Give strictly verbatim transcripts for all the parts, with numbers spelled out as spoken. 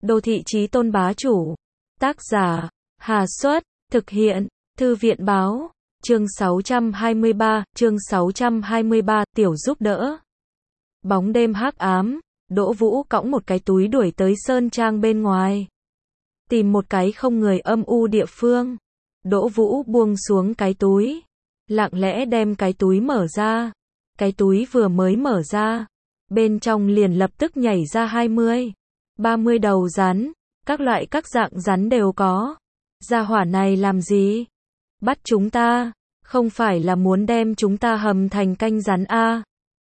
Đô thị chí tôn bá chủ. Tác giả, Hà Xuất, thực hiện, Thư viện báo, chương sáu trăm hai mươi ba, chương sáu trăm hai mươi ba, tiểu giúp đỡ. Bóng đêm hắc ám, Đỗ Vũ cõng một cái túi đuổi tới sơn trang bên ngoài. Tìm một cái không người âm u địa phương. Đỗ Vũ buông xuống cái túi, lặng lẽ đem cái túi mở ra. Cái túi vừa mới mở ra, bên trong liền lập tức nhảy ra hai mươi, ba mươi đầu rắn, các loại các dạng rắn đều có. Gia hỏa này làm gì? Bắt chúng ta, không phải là muốn đem chúng ta hầm thành canh rắn a?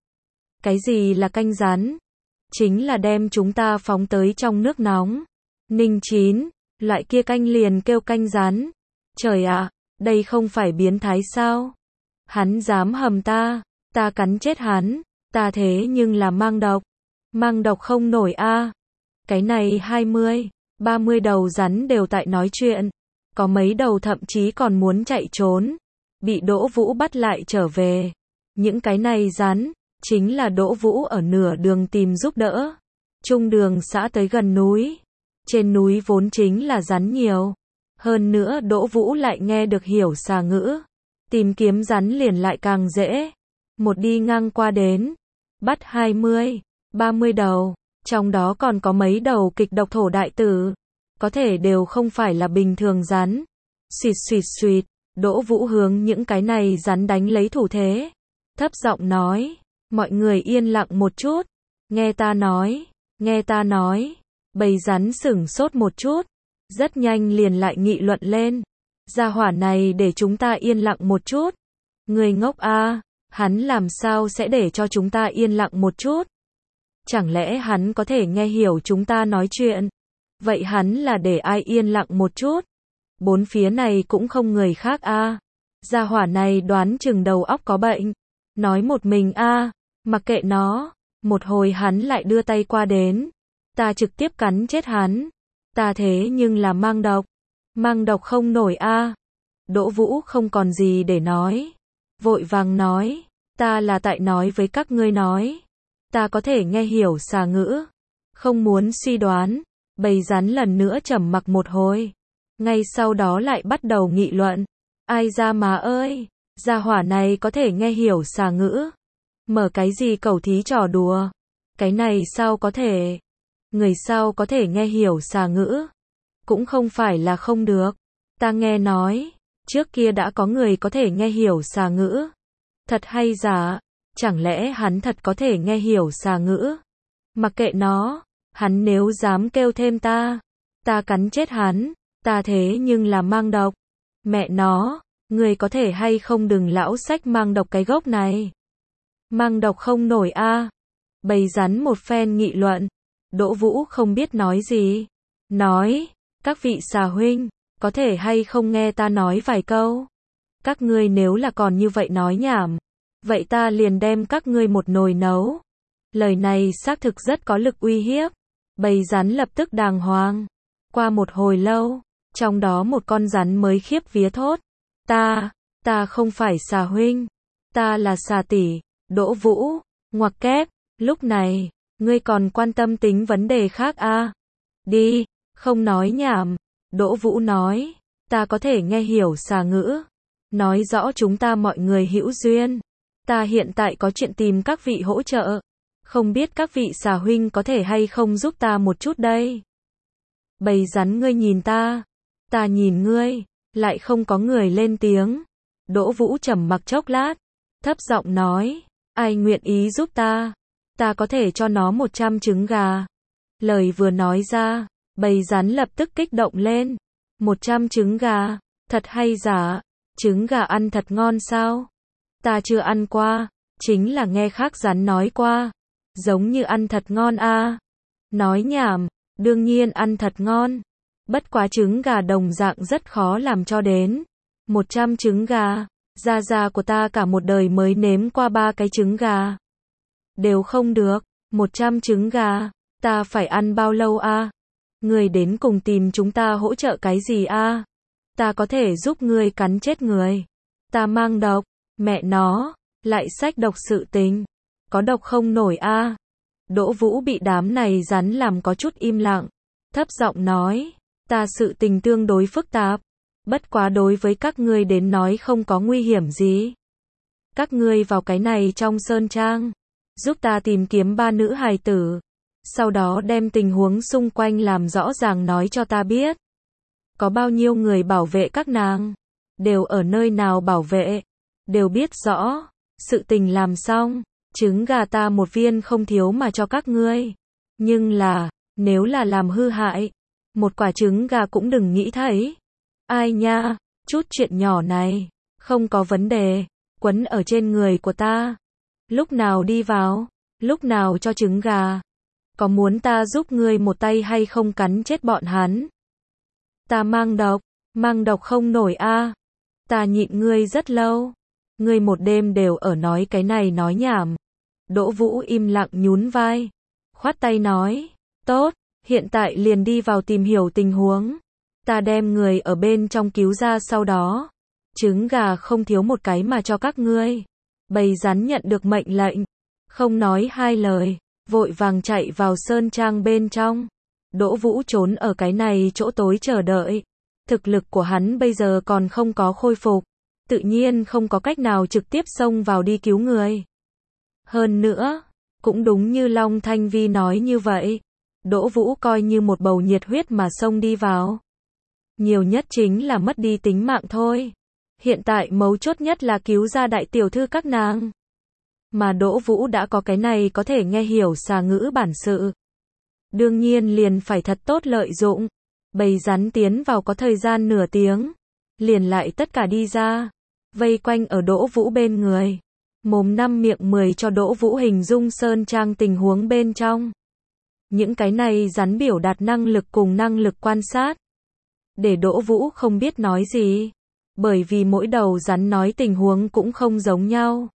Cái gì là canh rắn? Chính là đem chúng ta phóng tới trong nước nóng, ninh chín, loại kia canh liền kêu canh rắn. Trời ạ, đây không phải biến thái sao? Hắn dám hầm ta, ta cắn chết hắn, ta thế nhưng là mang độc. Mang độc không nổi a. Cái này hai mươi, ba mươi đầu rắn đều tại nói chuyện, có mấy đầu thậm chí còn muốn chạy trốn, bị Đỗ Vũ bắt lại trở về. Những cái này rắn, chính là Đỗ Vũ ở nửa đường tìm giúp đỡ. Trung đường xã tới gần núi, trên núi vốn chính là rắn nhiều, hơn nữa Đỗ Vũ lại nghe được hiểu xà ngữ, tìm kiếm rắn liền lại càng dễ. Một đi ngang qua đến, bắt hai mươi, ba mươi đầu, trong đó còn có mấy đầu kịch độc thổ đại tử, có thể đều không phải là bình thường rắn. Xuyệt xuyệt xuyệt, Đỗ Vũ hướng những cái này rắn đánh lấy thủ thế, thấp giọng nói, mọi người yên lặng một chút, nghe ta nói, nghe ta nói. Bầy rắn sửng sốt một chút, rất nhanh liền lại nghị luận lên. Gia hỏa này để chúng ta yên lặng một chút. Người ngốc a, hắn làm sao sẽ để cho chúng ta yên lặng một chút? Chẳng lẽ hắn có thể nghe hiểu chúng ta nói chuyện? Vậy hắn là để ai yên lặng một chút? Bốn phía này cũng không người khác a. Gia hỏa này đoán chừng đầu óc có bệnh. Nói một mình a, mặc kệ nó. Một hồi hắn lại đưa tay qua đến, ta trực tiếp cắn chết hắn. Ta thế nhưng là mang độc. Mang độc không nổi a. Đỗ Vũ không còn gì để nói, vội vàng nói, ta là tại nói với các ngươi nói, ta có thể nghe hiểu xà ngữ. Không muốn suy đoán. Bầy rắn lần nữa trầm mặc một hồi, ngay sau đó lại bắt đầu nghị luận. Ai ra mà ơi, gia hỏa này có thể nghe hiểu xà ngữ. Mở cái gì cẩu thí trò đùa? Cái này sao có thể? Người sao có thể nghe hiểu xà ngữ? Cũng không phải là không được. Ta nghe nói, trước kia đã có người có thể nghe hiểu xà ngữ. Thật hay giả? Chẳng lẽ hắn thật có thể nghe hiểu xà ngữ? Mặc kệ nó, hắn nếu dám kêu thêm ta, ta cắn chết hắn, ta thế nhưng là mang độc. Mẹ nó, người có thể hay không đừng lão sách mang độc cái gốc này. Mang độc không nổi a. Bầy rắn một phen nghị luận, Đỗ Vũ không biết nói gì. Nói, các vị xà huynh, có thể hay không nghe ta nói vài câu? Các ngươi nếu là còn như vậy nói nhảm, vậy ta liền đem các ngươi một nồi nấu. Lời này xác thực rất có lực uy hiếp. Bầy rắn lập tức đàng hoàng. Qua một hồi lâu, trong đó một con rắn mới khiếp vía thốt. Ta, ta không phải xà huynh, ta là xà tỷ. Đỗ Vũ, ngoặc kép, lúc này, ngươi còn quan tâm tính vấn đề khác a? Đi, không nói nhảm. Đỗ Vũ nói, ta có thể nghe hiểu xà ngữ. Nói rõ chúng ta mọi người hữu duyên. Ta hiện tại có chuyện tìm các vị hỗ trợ. Không biết các vị xà huynh có thể hay không giúp ta một chút đây? Bầy rắn ngươi nhìn ta, ta nhìn ngươi, lại không có người lên tiếng. Đỗ Vũ trầm mặc chốc lát, thấp giọng nói, ai nguyện ý giúp ta? Ta có thể cho nó một trăm trứng gà. Lời vừa nói ra, bầy rắn lập tức kích động lên. Một trăm trứng gà, thật hay giả? Trứng gà ăn thật ngon sao? Ta chưa ăn qua, chính là nghe khác rắn nói qua. Giống như ăn thật ngon a. Nói nhảm, đương nhiên ăn thật ngon. Bất quá trứng gà đồng dạng rất khó làm cho đến. Một trăm trứng gà, gia gia của ta cả một đời mới nếm qua ba cái trứng gà. Đều không được, một trăm trứng gà, ta phải ăn bao lâu a? Người đến cùng tìm chúng ta hỗ trợ cái gì a? Ta có thể giúp ngươi cắn chết người. Ta mang độc, mẹ nó, lại xách độc sự tình. Có độc không nổi a. Đỗ Vũ bị đám này rắn làm có chút im lặng, thấp giọng nói, ta sự tình tương đối phức tạp, bất quá đối với các ngươi đến nói không có nguy hiểm gì. Các ngươi vào cái này trong sơn trang, giúp ta tìm kiếm ba nữ hài tử, sau đó đem tình huống xung quanh làm rõ ràng nói cho ta biết. Có bao nhiêu người bảo vệ các nàng, đều ở nơi nào bảo vệ, đều biết rõ. Sự tình làm xong, trứng gà ta một viên không thiếu mà cho các ngươi. Nhưng là, nếu là làm hư hại, một quả trứng gà cũng đừng nghĩ thấy. Ai nha, chút chuyện nhỏ này, không có vấn đề, quấn ở trên người của ta. Lúc nào đi vào, lúc nào cho trứng gà. Có muốn ta giúp ngươi một tay hay không cắn chết bọn hắn? Ta mang độc, mang độc không nổi a. Ta nhịn ngươi rất lâu. Ngươi một đêm đều ở nói cái này nói nhảm. Đỗ Vũ im lặng nhún vai, khoát tay nói, tốt, hiện tại liền đi vào tìm hiểu tình huống. Ta đem người ở bên trong cứu ra sau đó. Trứng gà không thiếu một cái mà cho các ngươi. Bầy rắn nhận được mệnh lệnh, không nói hai lời, vội vàng chạy vào sơn trang bên trong. Đỗ Vũ trốn ở cái này chỗ tối chờ đợi. Thực lực của hắn bây giờ còn không có khôi phục, tự nhiên không có cách nào trực tiếp xông vào đi cứu người. Hơn nữa, cũng đúng như Long Thanh Vi nói như vậy, Đỗ Vũ coi như một bầu nhiệt huyết mà xông đi vào. Nhiều nhất chính là mất đi tính mạng thôi. Hiện tại mấu chốt nhất là cứu ra đại tiểu thư các nàng. Mà Đỗ Vũ đã có cái này có thể nghe hiểu xà ngữ bản sự. Đương nhiên liền phải thật tốt lợi dụng. Bầy rắn tiến vào có thời gian nửa tiếng, liền lại tất cả đi ra, vây quanh ở Đỗ Vũ bên người. Mồm năm miệng mười cho Đỗ Vũ hình dung sơn trang tình huống bên trong. Những cái này rắn biểu đạt năng lực cùng năng lực quan sát. Để Đỗ Vũ không biết nói gì. Bởi vì mỗi đầu rắn nói tình huống cũng không giống nhau.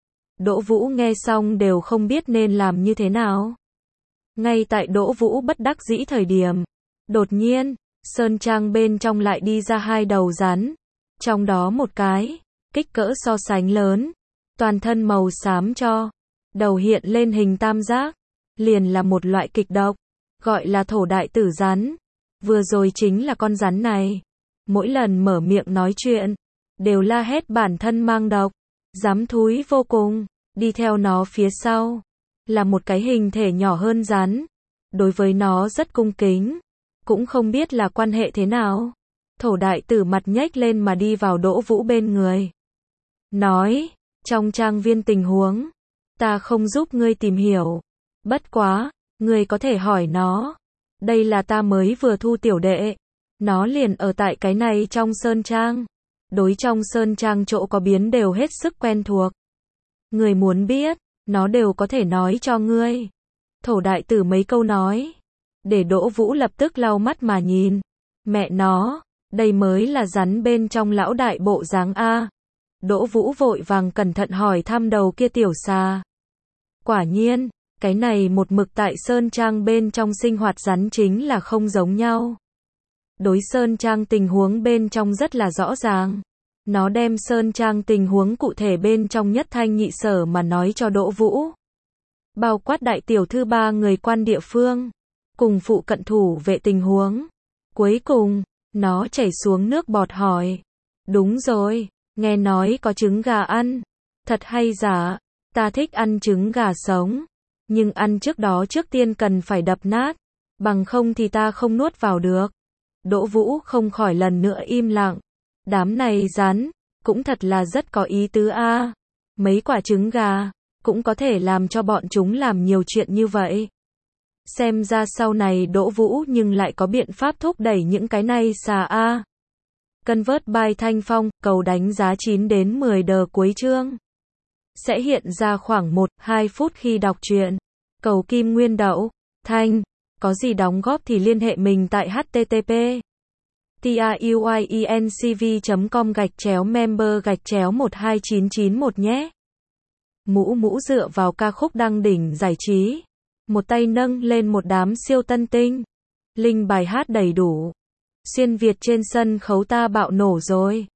Đỗ Vũ nghe xong đều không biết nên làm như thế nào. Ngay tại Đỗ Vũ bất đắc dĩ thời điểm, đột nhiên, sơn trang bên trong lại đi ra hai đầu rắn. Trong đó một cái, kích cỡ so sánh lớn, toàn thân màu xám cho, đầu hiện lên hình tam giác, liền là một loại kịch độc, gọi là thổ đại tử rắn. Vừa rồi chính là con rắn này, mỗi lần mở miệng nói chuyện, đều la hét bản thân mang độc, dám thúi vô cùng. Đi theo nó phía sau, là một cái hình thể nhỏ hơn rắn, đối với nó rất cung kính, cũng không biết là quan hệ thế nào. Thổ đại tử mặt nhếch lên mà đi vào Đỗ Vũ bên người. Nói, trong trang viên tình huống, ta không giúp ngươi tìm hiểu. Bất quá, ngươi có thể hỏi nó. Đây là ta mới vừa thu tiểu đệ. Nó liền ở tại cái này trong sơn trang. Đối trong sơn trang chỗ có biến đều hết sức quen thuộc. Người muốn biết, nó đều có thể nói cho ngươi. Thổ đại tử mấy câu nói, để Đỗ Vũ lập tức lau mắt mà nhìn. Mẹ nó, đây mới là rắn bên trong lão đại bộ dáng a. Đỗ Vũ vội vàng cẩn thận hỏi thăm đầu kia tiểu xà. Quả nhiên, cái này một mực tại sơn trang bên trong sinh hoạt rắn chính là không giống nhau. Đối sơn trang tình huống bên trong rất là rõ ràng. Nó đem sơn trang tình huống cụ thể bên trong nhất thanh nhị sở mà nói cho Đỗ Vũ. Bao quát đại tiểu thư ba người quan địa phương, cùng phụ cận thủ vệ tình huống. Cuối cùng, nó chảy xuống nước bọt hỏi. Đúng rồi, nghe nói có trứng gà ăn. Thật hay giả, ta thích ăn trứng gà sống. Nhưng ăn trước đó trước tiên cần phải đập nát, bằng không thì ta không nuốt vào được. Đỗ Vũ không khỏi lần nữa im lặng. Đám này rắn, cũng thật là rất có ý tứ a. Mấy quả trứng gà, cũng có thể làm cho bọn chúng làm nhiều chuyện như vậy. Xem ra sau này Đỗ Vũ nhưng lại có biện pháp thúc đẩy những cái này xà a. Convert by Thanh Phong, cầu đánh giá chín đến mười đờ cuối chương. Sẽ hiện ra khoảng một đến hai phút khi đọc truyện. Cầu Kim Nguyên Đậu, Thanh, có gì đóng góp thì liên hệ mình tại h t t p truyencv chấm com gạch chéo member gạch chéo một hai chín chín một nhé. Mũ mũ dựa vào ca khúc đăng đỉnh giải trí. Một tay nâng lên một đám siêu tân tinh. Linh bài hát đầy đủ. Xuyên Việt trên sân khấu ta bạo nổ rồi.